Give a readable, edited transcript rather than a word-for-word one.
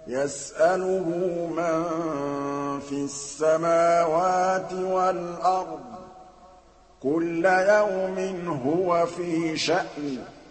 يَسْأَلُهُ مَن فِي السَّمَاوَاتِ وَالْأَرْضِ ۚ كُلَّ يَوْمٍ هُوَ فِي شَأْنٍ